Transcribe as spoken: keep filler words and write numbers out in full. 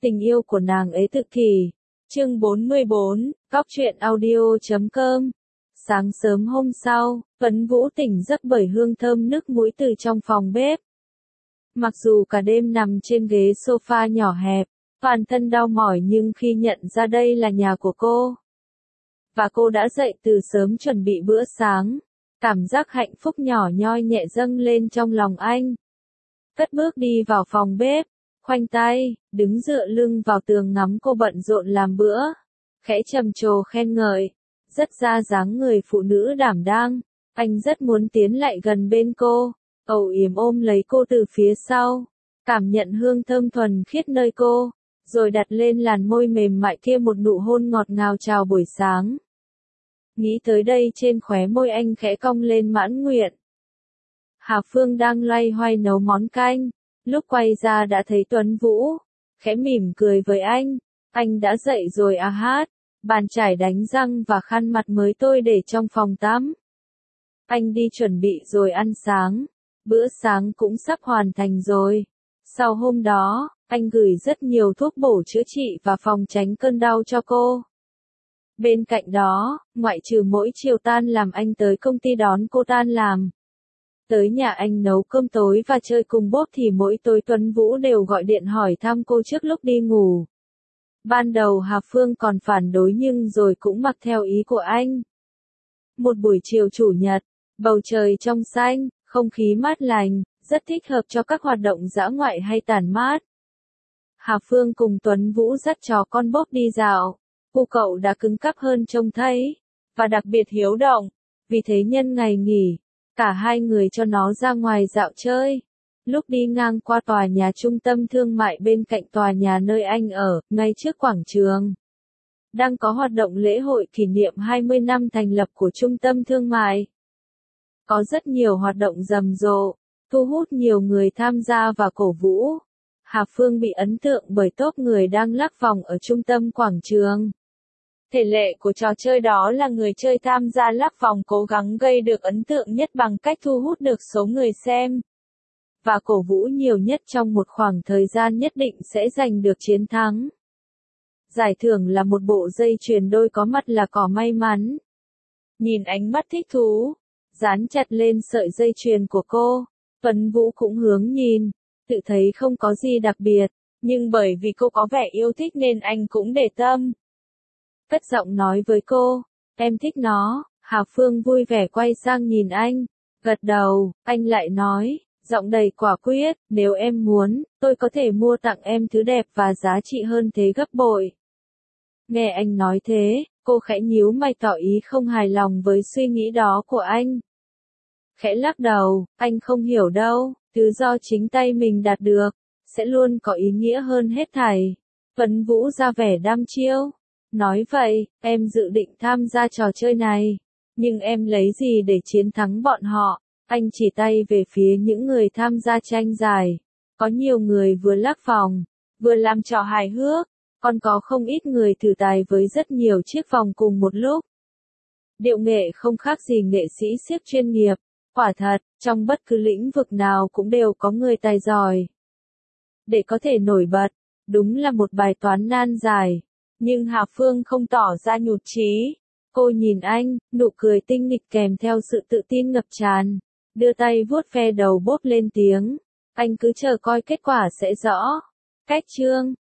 Tình yêu của nàng ấy tự kỷ. Chương bốn mươi bốn, Góc truyện audio chấm com. Sáng sớm hôm sau, Tuấn Vũ tỉnh giấc bởi hương thơm nước mũi từ trong phòng bếp. Mặc dù cả đêm nằm trên ghế sofa nhỏ hẹp, toàn thân đau mỏi nhưng khi nhận ra đây là nhà của cô, và cô đã dậy từ sớm chuẩn bị bữa sáng, cảm giác hạnh phúc nhỏ nhoi nhẹ dâng lên trong lòng anh. Cất bước đi vào phòng bếp, khoanh tay, đứng dựa lưng vào tường ngắm cô bận rộn làm bữa, khẽ trầm trồ khen ngợi, rất ra dáng người phụ nữ đảm đang. Anh rất muốn tiến lại gần bên cô, âu yếm ôm lấy cô từ phía sau, cảm nhận hương thơm thuần khiết nơi cô, rồi đặt lên làn môi mềm mại kia một nụ hôn ngọt ngào chào buổi sáng. Nghĩ tới đây trên khóe môi anh khẽ cong lên mãn nguyện. Hà Phương đang loay hoay nấu món canh, lúc quay ra đã thấy Tuấn Vũ, khẽ mỉm cười với anh, anh đã dậy rồi à hát, bàn chải đánh răng và khăn mặt mới tôi để trong phòng tắm. Anh đi chuẩn bị rồi ăn sáng, bữa sáng cũng sắp hoàn thành rồi. Sau hôm đó, anh gửi rất nhiều thuốc bổ chữa trị và phòng tránh cơn đau cho cô. Bên cạnh đó, ngoại trừ mỗi chiều tan làm anh tới công ty đón cô tan làm, tới nhà anh nấu cơm tối và chơi cùng bốp thì mỗi tối Tuấn Vũ đều gọi điện hỏi thăm cô trước lúc đi ngủ. Ban đầu Hà Phương còn phản đối nhưng rồi cũng mặc theo ý của anh. Một buổi chiều chủ nhật, bầu trời trong xanh, không khí mát lành, rất thích hợp cho các hoạt động dã ngoại hay tản mát. Hà Phương cùng Tuấn Vũ dắt chó con bốp đi dạo. Cô cậu đã cứng cáp hơn trông thấy, và đặc biệt hiếu động. Vì thế nhân ngày nghỉ, cả hai người cho nó ra ngoài dạo chơi. Lúc đi ngang qua tòa nhà trung tâm thương mại bên cạnh tòa nhà nơi anh ở, ngay trước quảng trường, đang có hoạt động lễ hội kỷ niệm hai mươi năm thành lập của trung tâm thương mại. Có rất nhiều hoạt động rầm rộ, thu hút nhiều người tham gia và cổ vũ. Hà Phương bị ấn tượng bởi tốp người đang lắc vòng ở trung tâm quảng trường. Thể lệ của trò chơi đó là người chơi tham gia lắc vòng cố gắng gây được ấn tượng nhất bằng cách thu hút được số người xem và cổ vũ nhiều nhất trong một khoảng thời gian nhất định sẽ giành được chiến thắng. Giải thưởng là một bộ dây chuyền đôi có mặt là cỏ may mắn. Nhìn ánh mắt thích thú dán chặt lên sợi dây chuyền của cô, Tuấn Vũ cũng hướng nhìn, tự thấy không có gì đặc biệt, nhưng bởi vì cô có vẻ yêu thích nên anh cũng để tâm. Cất giọng nói với cô, em thích nó. Hà Phương vui vẻ quay sang nhìn anh, gật đầu, anh lại nói, giọng đầy quả quyết, nếu em muốn, tôi có thể mua tặng em thứ đẹp và giá trị hơn thế gấp bội. Nghe anh nói thế, cô khẽ nhíu mày tỏ ý không hài lòng với suy nghĩ đó của anh. Khẽ lắc đầu, anh không hiểu đâu, thứ do chính tay mình đạt được, sẽ luôn có ý nghĩa hơn hết thảy. Tuấn Vũ ra vẻ đăm chiêu. Nói vậy, em dự định tham gia trò chơi này, nhưng em lấy gì để chiến thắng bọn họ? Anh chỉ tay về phía những người tham gia tranh giải. Có nhiều người vừa lắc vòng, vừa làm trò hài hước, còn có không ít người thử tài với rất nhiều chiếc vòng cùng một lúc. Điệu nghệ không khác gì nghệ sĩ xiếc chuyên nghiệp, quả thật, trong bất cứ lĩnh vực nào cũng đều có người tài giỏi. Để có thể nổi bật, đúng là một bài toán nan giải. Nhưng Hà Phương không tỏ ra nhụt chí. Cô nhìn anh, nụ cười tinh nghịch kèm theo sự tự tin ngập tràn. Đưa tay vuốt ve đầu bốp lên tiếng. Anh cứ chờ coi kết quả sẽ rõ. Cách chương.